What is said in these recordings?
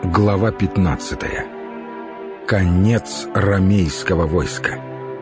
Глава 15. Конец ромейского войска.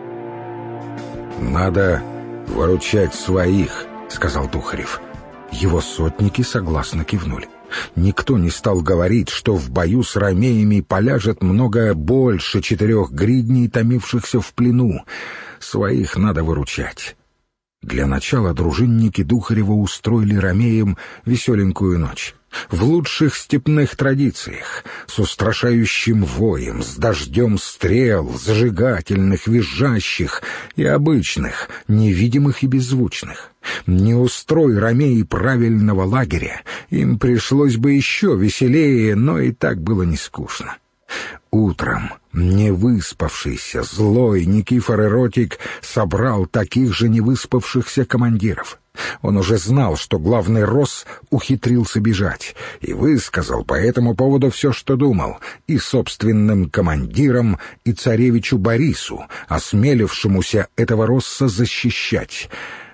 «Надо выручать своих», — сказал Тухарев. Его сотники согласно кивнули. Никто не стал говорить, что в бою с ромеями поляжет много больше 4 гридней, томившихся в плену. Своих надо выручать. Для начала дружинники Духарева устроили ромеям веселенькую ночь. В лучших степных традициях, с устрашающим воем, с дождем стрел, зажигательных, визжащих и обычных, невидимых и беззвучных. Не устрой ромеи правильного лагеря, им пришлось бы еще веселее, но и так было не скучно. Утром невыспавшийся, злой Никифор Эротик собрал таких же невыспавшихся командиров. Он уже знал, что главный Росс ухитрился бежать, и высказал по этому поводу все, что думал, и собственным командирам, и царевичу Борису, осмелившемуся этого Росса защищать.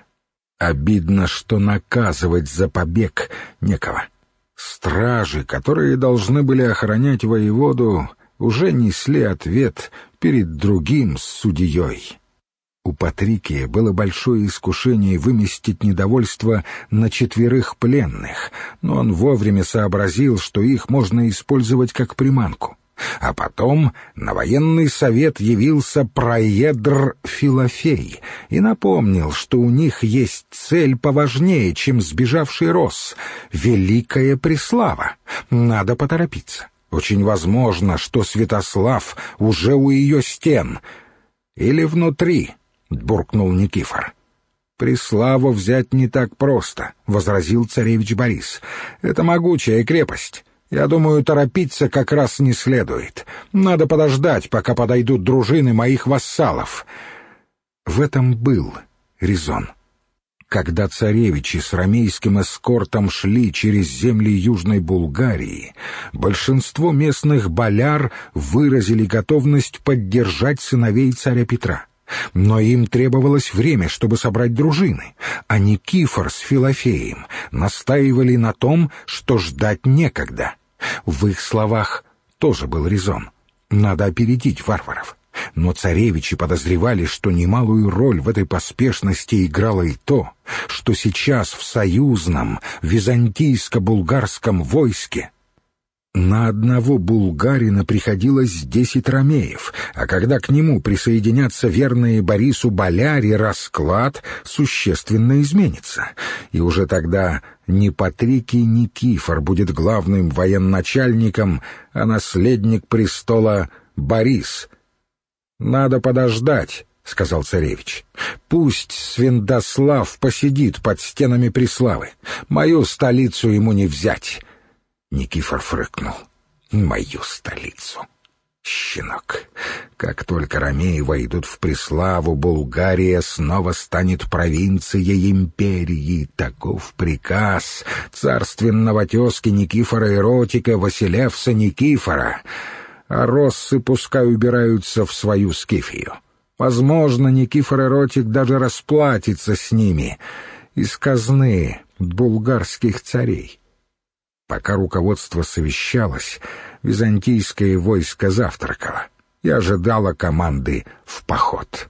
Обидно, что наказывать за побег некого. Стражи, которые должны были охранять воеводу, уже несли ответ перед другим судьей. У Патрикия было большое искушение выместить недовольство на 4 пленных, но он вовремя сообразил, что их можно использовать как приманку. А потом на военный совет явился проедр Филофей и напомнил, что у них есть цель поважнее, чем сбежавший Росс — великая преслава. Надо поторопиться. Очень возможно, что Святослав уже у ее стен. Или внутри, — буркнул Никифор. «Преславу взять не так просто», — возразил царевич Борис. «Это могучая крепость. Я думаю, торопиться как раз не следует. Надо подождать, пока подойдут дружины моих вассалов». В этом был резон. Когда царевичи с ромейским эскортом шли через земли Южной Булгарии, большинство местных бояр выразили готовность поддержать сыновей царя Петра. Но им требовалось время, чтобы собрать дружины, а Никифор с Филофеем настаивали на том, что ждать некогда. В их словах тоже был резон. Надо опередить варваров. Но царевичи подозревали, что немалую роль в этой поспешности играло и то, что сейчас в союзном византийско-булгарском войске на одного булгарина приходилось 10 ромеев, а когда к нему присоединятся верные Борису бояре, расклад существенно изменится. И уже тогда не Патрикий Никифор будет главным военачальником, а наследник престола Борис. «Надо подождать», — сказал царевич. «Пусть Святослав посидит под стенами Преславы. Мою столицу ему не взять». Никифор фрыкнул. «Мою столицу. Щенок. Как только ромеи войдут в Преславу, Булгария снова станет провинцией империи. Таков приказ царственного тезки Никифора Эротика Василевса Никифора. А россы пускай убираются в свою Скифию. Возможно, Никифор Эротик даже расплатится с ними из казны булгарских царей». Пока руководство совещалось, византийское войско завтракало и ожидало команды в поход.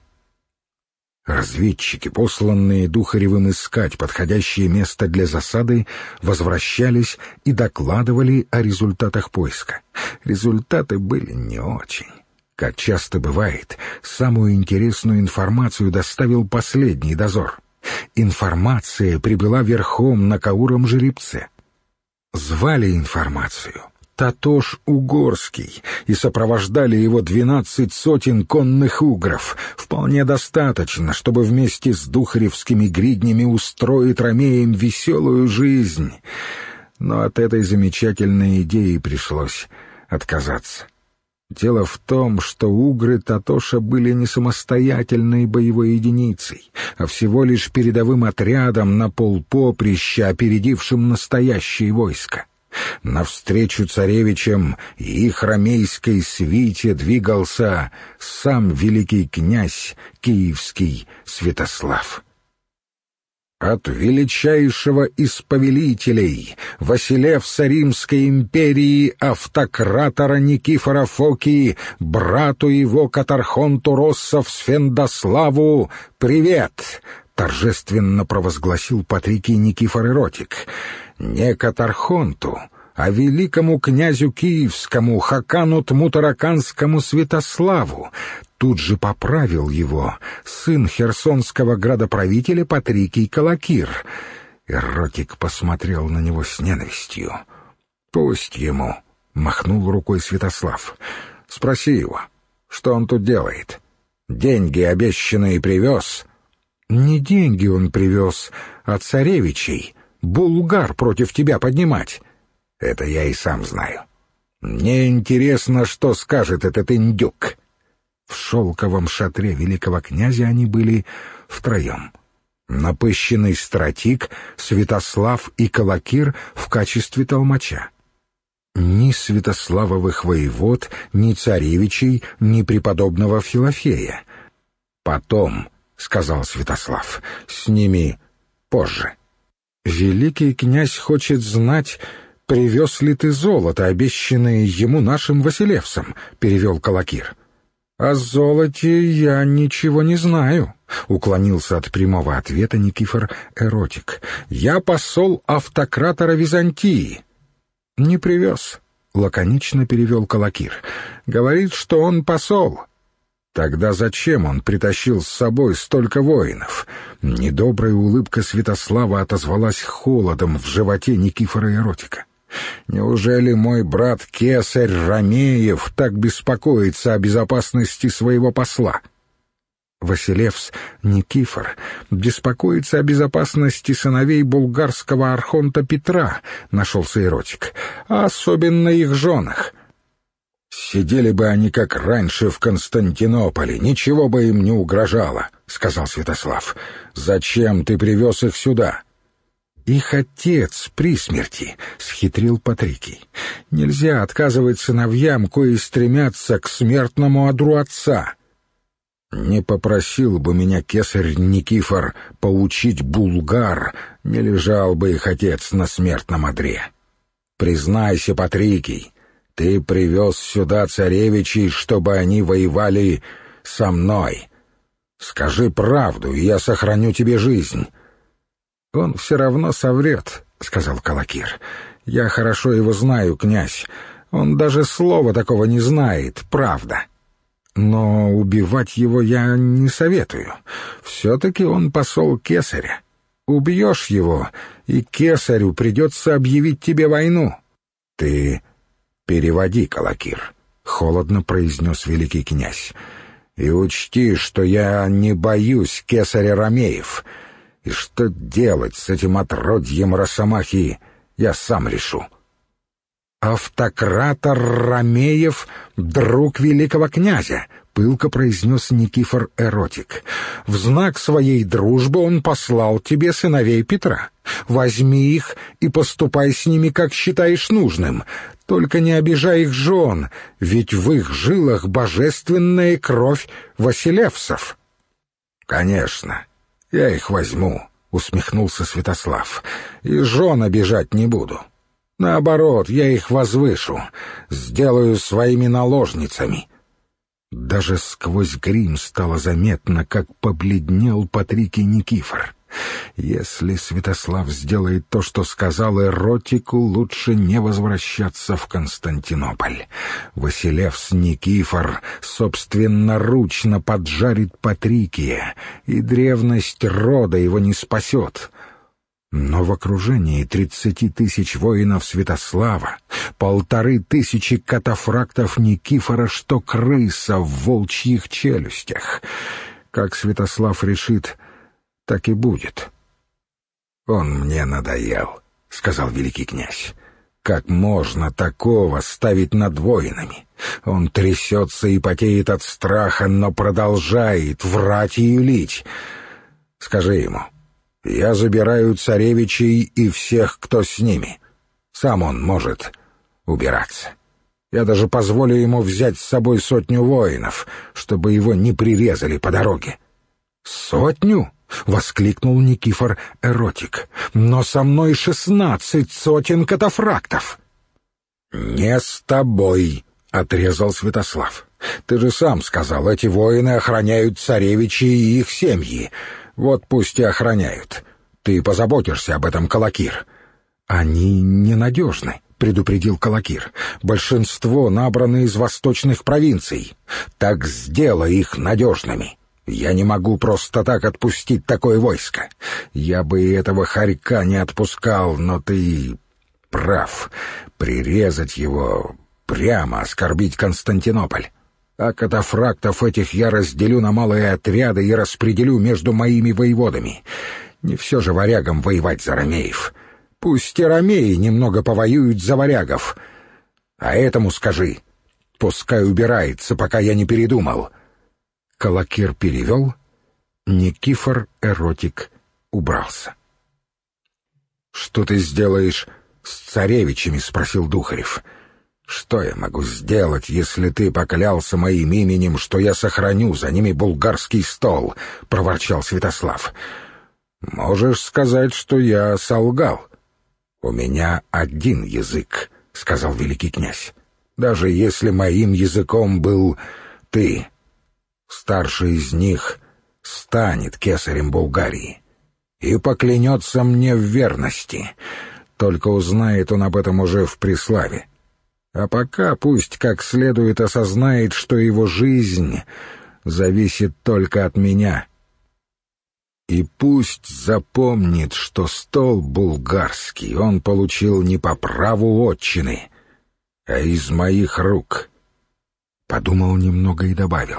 Разведчики, посланные Духаревым искать подходящее место для засады, возвращались и докладывали о результатах поиска. Результаты были не очень. Как часто бывает, самую интересную информацию доставил последний дозор. Информация прибыла верхом на кауром жеребце. Звали информацию Татош Угорский, и сопровождали его 12 сотен конных угров. Вполне достаточно, чтобы вместе с духаревскими гриднями устроить ромеям веселую жизнь. Но от этой замечательной идеи пришлось отказаться. Дело в том, что угры Татоша были не самостоятельной боевой единицей, а всего лишь передовым отрядом на полпоприща, опередившим настоящее войско. Навстречу царевичам и их ромейской свите двигался сам великий князь киевский Святослав. От величайшего из повелителей Василевса Римской империи автократора Никифора Фокии, брату его Катархонту Россов Сфендославу, привет!» — торжественно провозгласил Патрикий Никифор Эротик. «Не Катархонту, а великому князю Киевскому Хакану Тмутараканскому Святославу». Тут же поправил его сын херсонского градоправителя Патрикий Калакир. Эротик посмотрел на него с ненавистью. «Пусть ему», — махнул рукой Святослав. «Спроси его, что он тут делает. Деньги обещанные привез?» «Не деньги он привез, а царевичей. Булгар против тебя поднимать». «Это я и сам знаю. Мне интересно, что скажет этот индюк». В шелковом шатре великого князя они были втроем. Напыщенный стратик, Святослав и Калакир в качестве толмача. Ни Святославовых воевод, ни царевичей, ни преподобного Филофея. «Потом», — сказал Святослав, — «с ними позже». «Великий князь хочет знать, привез ли ты золото, обещанное ему нашим Василевсом», — перевел Калакир. «О золоте я ничего не знаю», — уклонился от прямого ответа Никифор Эротик. «Я посол автократора Византии». «Не привез», — лаконично перевел Калакир. «Говорит, что он посол». «Тогда зачем он притащил с собой столько воинов?» Недобрая улыбка Святослава отозвалась холодом в животе Никифора Эротика. «Неужели мой брат Кесарь Ромеев так беспокоится о безопасности своего посла?» Василевс Никифор беспокоится о безопасности сыновей булгарского архонта Петра, нашелся Эротик, а особенно их женах. «Сидели бы они, как раньше, в Константинополе, ничего бы им не угрожало», — сказал Святослав. «Зачем ты привез их сюда?» «Их отец при смерти», — схитрил Патрикий. «Нельзя отказывать сыновьям, кои стремятся к смертному одру отца». «Не попросил бы меня кесарь Никифор поучить булгар, не лежал бы их отец на смертном одре. Признайся, Патрикий, ты привез сюда царевичей, чтобы они воевали со мной. Скажи правду, и я сохраню тебе жизнь». «Он все равно соврет», — сказал Калакир. «Я хорошо его знаю, князь. Он даже слова такого не знает, правда. Но убивать его я не советую. Все-таки он посол кесаря. Убьешь его, и кесарю придется объявить тебе войну». «Ты переводи, Калакир», — холодно произнес великий князь. «И учти, что я не боюсь кесаря Ромеев. И что делать с этим отродьем Росомахи, я сам решу». «Автократор Ромеев — друг великого князя», — пылко произнес Никифор Эротик. «В знак своей дружбы он послал тебе сыновей Петра. Возьми их и поступай с ними, как считаешь нужным. Только не обижай их жен, ведь в их жилах божественная кровь Василевсов». «Конечно, я их возьму», — усмехнулся Святослав, — «и жен обижать не буду. Наоборот, я их возвышу, сделаю своими наложницами». Даже сквозь грим стало заметно, как побледнел Патрикий Никифор. Если Святослав сделает то, что сказал Эротику, лучше не возвращаться в Константинополь. Василевс Никифор собственноручно поджарит Патрикия, и древность рода его не спасет. Но в окружении 30 тысяч воинов Святослава, 1500 катафрактов Никифора, что крыса в волчьих челюстях. Как Святослав решит, так и будет. «Он мне надоел», — сказал великий князь. «Как можно такого ставить над воинами? Он трясется и потеет от страха, но продолжает врать и юлить. Скажи ему, я забираю царевичей и всех, кто с ними. Сам он может убираться. Я даже позволю ему взять с собой 100 воинов, чтобы его не прирезали по дороге». «100? — воскликнул Никифор Эротик. «Но со мной 16 сотен катафрактов!» «Не с тобой!» — отрезал Святослав. «Ты же сам сказал, эти воины охраняют царевичи и их семьи. Вот пусть и охраняют. Ты позаботишься об этом, Калакир». «Они ненадежны», — предупредил Калакир. «Большинство набраны из восточных провинций. Так сделай их надежными. Я не могу просто так отпустить такое войско. Я бы и этого хорька не отпускал, но ты прав. Прирезать его, прямо оскорбить Константинополь. А катафрактов этих я разделю на малые отряды и распределю между моими воеводами. Не все же варягам воевать за ромеев. Пусть и ромеи немного повоюют за варягов. А этому скажи, пускай убирается, пока я не передумал». Калакир перевел, Никифор Эротик убрался. «Что ты сделаешь с царевичами?» — спросил Духарев. «Что я могу сделать, если ты поклялся моим именем, что я сохраню за ними булгарский стол?» — проворчал Святослав. «Можешь сказать, что я солгал». «У меня один язык», — сказал великий князь. «Даже если моим языком был ты, старший из них станет кесарем Булгарии и поклянется мне в верности. Только узнает он об этом уже в Преславе. А пока пусть как следует осознает, что его жизнь зависит только от меня. И пусть запомнит, что стол булгарский он получил не по праву отчины, а из моих рук». Подумал немного и добавил: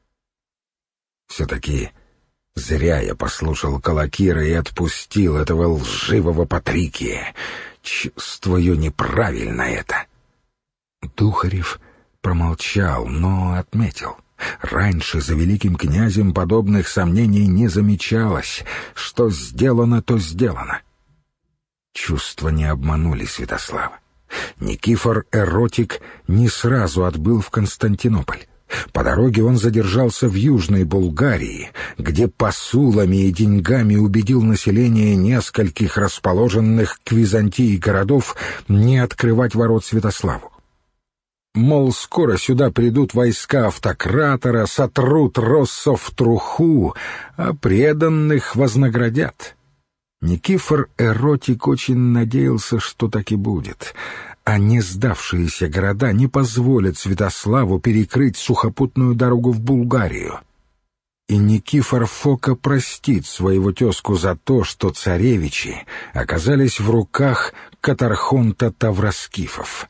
«Все-таки зря я послушал Калакира и отпустил этого лживого Патрикия. Чувствую, неправильно это». Духарев промолчал, но отметил: раньше за великим князем подобных сомнений не замечалось. Что сделано, то сделано. Чувства не обманули Святослава. Никифор Эротик не сразу отбыл в Константинополь. По дороге он задержался в Южной Булгарии, где посулами и деньгами убедил население нескольких расположенных к Византии городов не открывать ворот Святославу. Мол, скоро сюда придут войска автократора, сотрут россов в труху, а преданных вознаградят. Никифор Эротик очень надеялся, что так и будет, а не сдавшиеся города не позволят Святославу перекрыть сухопутную дорогу в Булгарию. И Никифор Фока простит своего тезку за то, что царевичи оказались в руках катархонта Тавроскифов.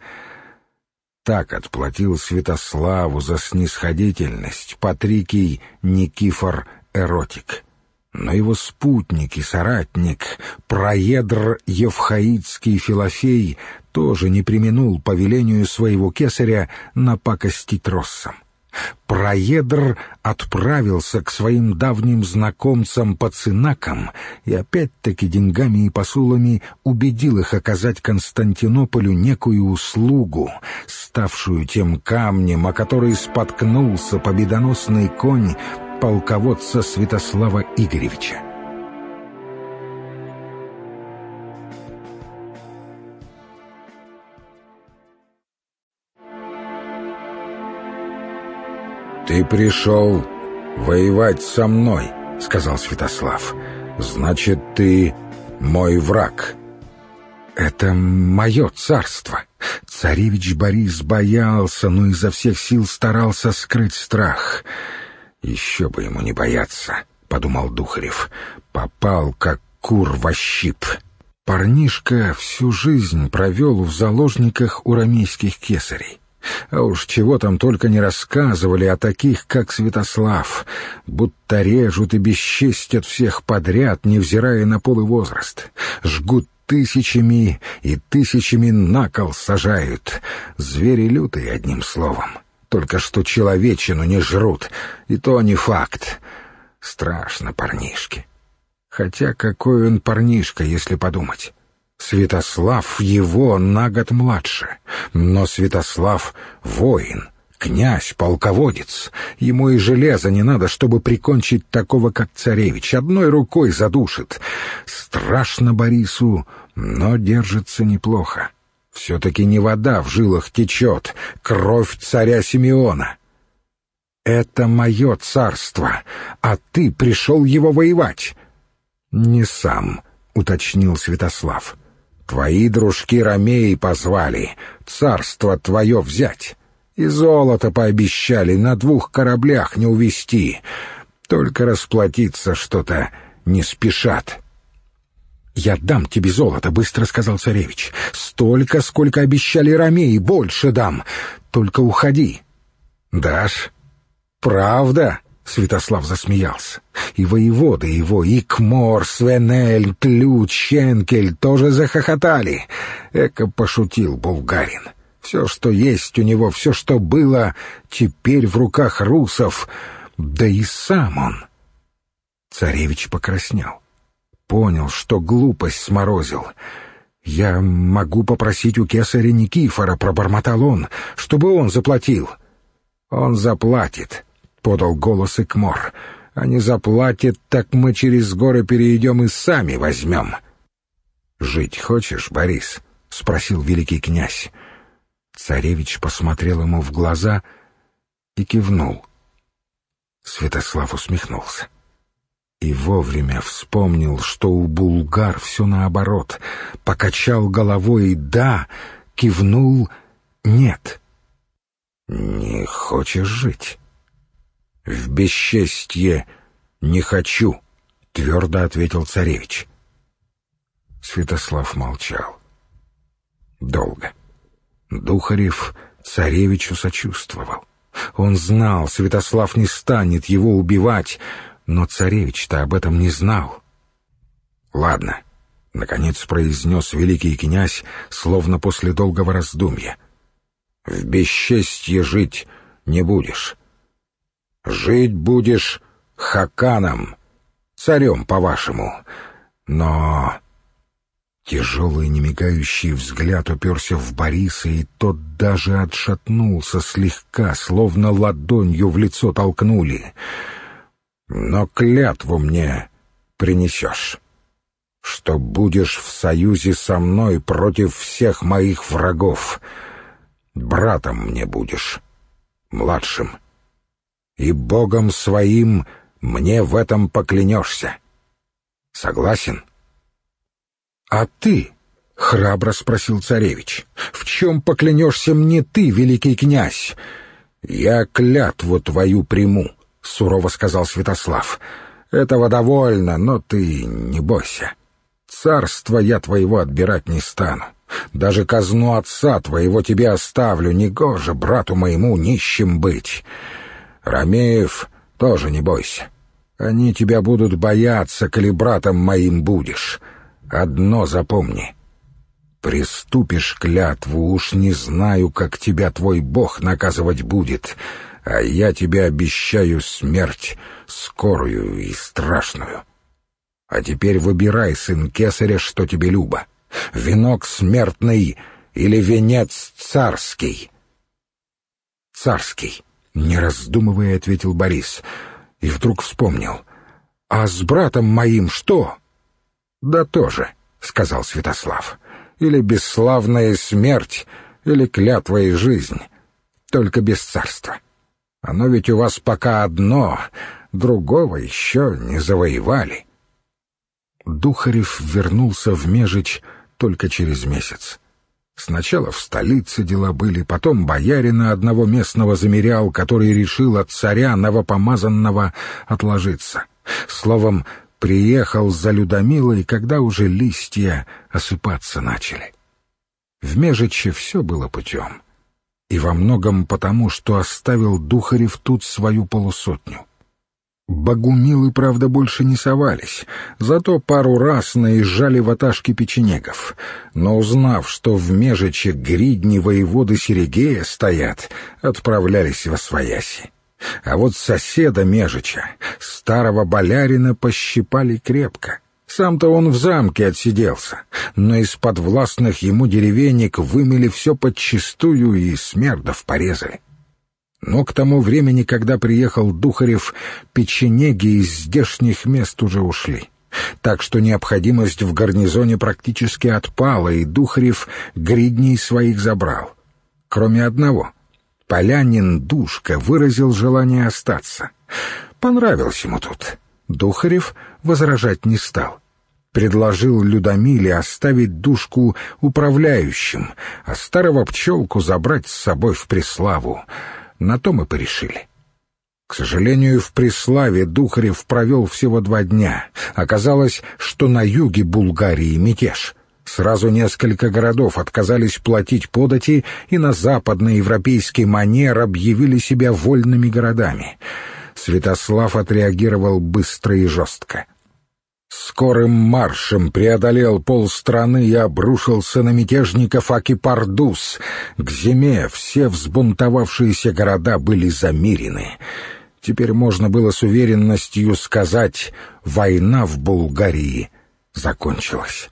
Так отплатил Святославу за снисходительность Патрикий Никифор Эротик. Но его спутник и соратник, проедр Евхаидский Филофей, тоже не преминул по велению своего кесаря напакостить россам. Проедр отправился к своим давним знакомцам по цинакам и опять-таки деньгами и посулами убедил их оказать Константинополю некую услугу, ставшую тем камнем, о который споткнулся победоносный конь полководца Святослава Игоревича. «Ты пришел воевать со мной», — сказал Святослав. «Значит, ты мой враг». «Это мое царство». Царевич Борис боялся, но изо всех сил старался скрыть страх. «Еще бы ему не бояться», — подумал Духарев. «Попал, как кур во щип». Парнишка всю жизнь провел в заложниках у ромейских кесарей. А уж чего там только не рассказывали о таких, как Святослав, будто режут и бесчестят всех подряд, невзирая на пол и возраст, жгут тысячами и тысячами на кол сажают. Звери лютые, одним словом. Только что человечину не жрут, и то не факт. Страшно парнишке. Хотя какой он парнишка, если подумать. Святослав его на год младше, но Святослав — воин, Князь, полководец. Ему и железа не надо, чтобы прикончить такого, как царевич. Одной рукой задушит. Страшно Борису, но держится неплохо. Все-таки не вода в жилах течет, кровь царя Симеона. Это мое царство, а ты пришел его воевать. Не сам, уточнил Святослав. Твои дружки ромеи позвали царство твое взять. И золото пообещали на 2 кораблях не увезти. Только расплатиться что-то не спешат. «Я дам тебе золото», — быстро сказал царевич. «Столько, сколько обещали ромеи, больше дам. Только уходи». «Дашь?» «Правда?» — Святослав засмеялся. И воеводы его, и Кмор, Свенель, Тлют, Щенкель тоже захохотали. Эко пошутил булгарин. Все, что есть у него, все, что было, теперь в руках русов. Да и сам он. Царевич покраснел. Понял, что глупость сморозил. «Я могу попросить у кесаря Никифора», — пробормотал он, — «чтобы он заплатил». «Он заплатит», — подал голос Икмор. «А не заплатит, так мы через горы перейдем и сами возьмем». «Жить хочешь, Борис?» — спросил великий князь. Царевич посмотрел ему в глаза и кивнул. Святослав усмехнулся. И вовремя вспомнил, что у булгар все наоборот. Покачал головой «да», кивнул «нет». «Не хочешь жить?» «В бесчестье не хочу», — твердо ответил царевич. Святослав молчал. Долго. Духарев царевичу сочувствовал. Он знал, Святослав не станет его убивать, но царевич-то об этом не знал. «Ладно», — наконец произнес великий князь, словно после долгого раздумья. «В бесчестье жить не будешь. Жить будешь хаканом, царем, по-вашему. Но...» Тяжелый немигающий взгляд уперся в Бориса, и тот даже отшатнулся слегка, словно ладонью в лицо толкнули. «Но клятву мне принесешь, что будешь в союзе со мной против всех моих врагов. Братом мне будешь, младшим, и Богом своим мне в этом поклянешься. Согласен?» «А ты?» — храбро спросил царевич. «В чем поклянешься мне ты, великий князь?» «Я клятву твою приму», — сурово сказал Святослав. «Этого довольно, но ты не бойся. Царство я твоего отбирать не стану. Даже казну отца твоего тебе оставлю. Негоже брату моему нищим быть. Ромеев тоже не бойся. Они тебя будут бояться, коли братом моим будешь. Одно запомни. Приступишь клятву, уж не знаю, как тебя твой Бог наказывать будет, а я тебе обещаю смерть, скорую и страшную. А теперь выбирай, сын кесаря, что тебе любо. Венок смертный или венец царский?» «Царский», — не раздумывая, ответил Борис, и вдруг вспомнил. «А с братом моим что?» «Да тоже», — сказал Святослав. «Или бесславная смерть, или клятва и жизнь. Только без царства. Оно ведь у вас пока одно, другого еще не завоевали». Духарев вернулся в Межич только через месяц. Сначала в столице дела были, потом боярина одного местного замерял, который решил от царя новопомазанного отложиться. Словом, приехал за Людомилой, когда уже листья осыпаться начали. В Межиче все было путем, и во многом потому, что оставил Духарев тут свою полусотню. Богумилы, правда, больше не совались, зато пару раз наезжали ватажки печенегов, но, узнав, что в Межиче гридни воеводы Серегея стоят, отправлялись восвояси. А вот соседа Межича, старого болярина, пощипали крепко. Сам-то он в замке отсиделся, но из подвластных ему деревенек вымели все подчистую и смердов порезали. Но к тому времени, когда приехал Духарев, печенеги из здешних мест уже ушли. Так что необходимость в гарнизоне практически отпала, и Духарев гридней своих забрал. Кроме одного. Полянин Душка выразил желание остаться. Понравилось ему тут. Духарев возражать не стал. Предложил Людомиле оставить Душку управляющим, а старого Пчелку забрать с собой в Преславу. На то мы порешили. К сожалению, в Преславе Духарев провел всего 2 дня. Оказалось, что на юге Булгарии мятеж. Сразу несколько городов отказались платить подати и на западноевропейский манер объявили себя вольными городами. Святослав отреагировал быстро и жестко. Скорым маршем преодолел полстраны и обрушился на мятежников Аки-Пардус. К зиме все взбунтовавшиеся города были замирены. Теперь можно было с уверенностью сказать, война в Булгарии закончилась.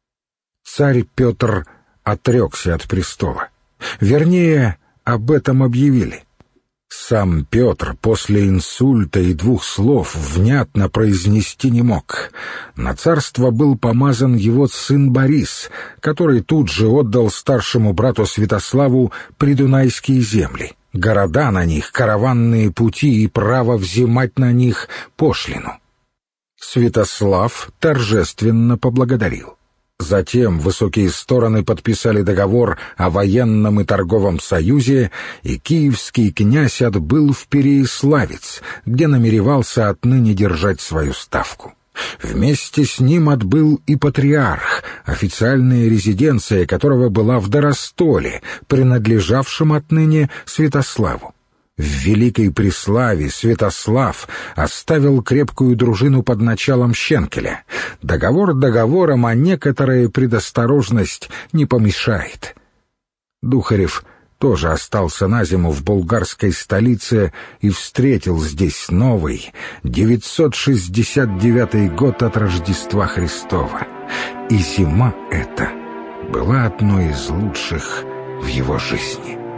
Царь Петр отрекся от престола. Вернее, об этом объявили. Сам Петр после инсульта и 2 слов внятно произнести не мог. На царство был помазан его сын Борис, который тут же отдал старшему брату Святославу придунайские земли, города на них, караванные пути и право взимать на них пошлину. Святослав торжественно поблагодарил. Затем высокие стороны подписали договор о военном и торговом союзе, и киевский князь отбыл в Переяславец, где намеревался отныне держать свою ставку. Вместе с ним отбыл и патриарх, официальная резиденция которого была в Доростоле, принадлежавшем отныне Святославу. В Великой Преславе Святослав оставил крепкую дружину под началом Щенкеля. Договор договором, а некоторая предосторожность не помешает. Духарев тоже остался на зиму в булгарской столице и встретил здесь новый, 969 год от Рождества Христова. И зима эта была одной из лучших в его жизни.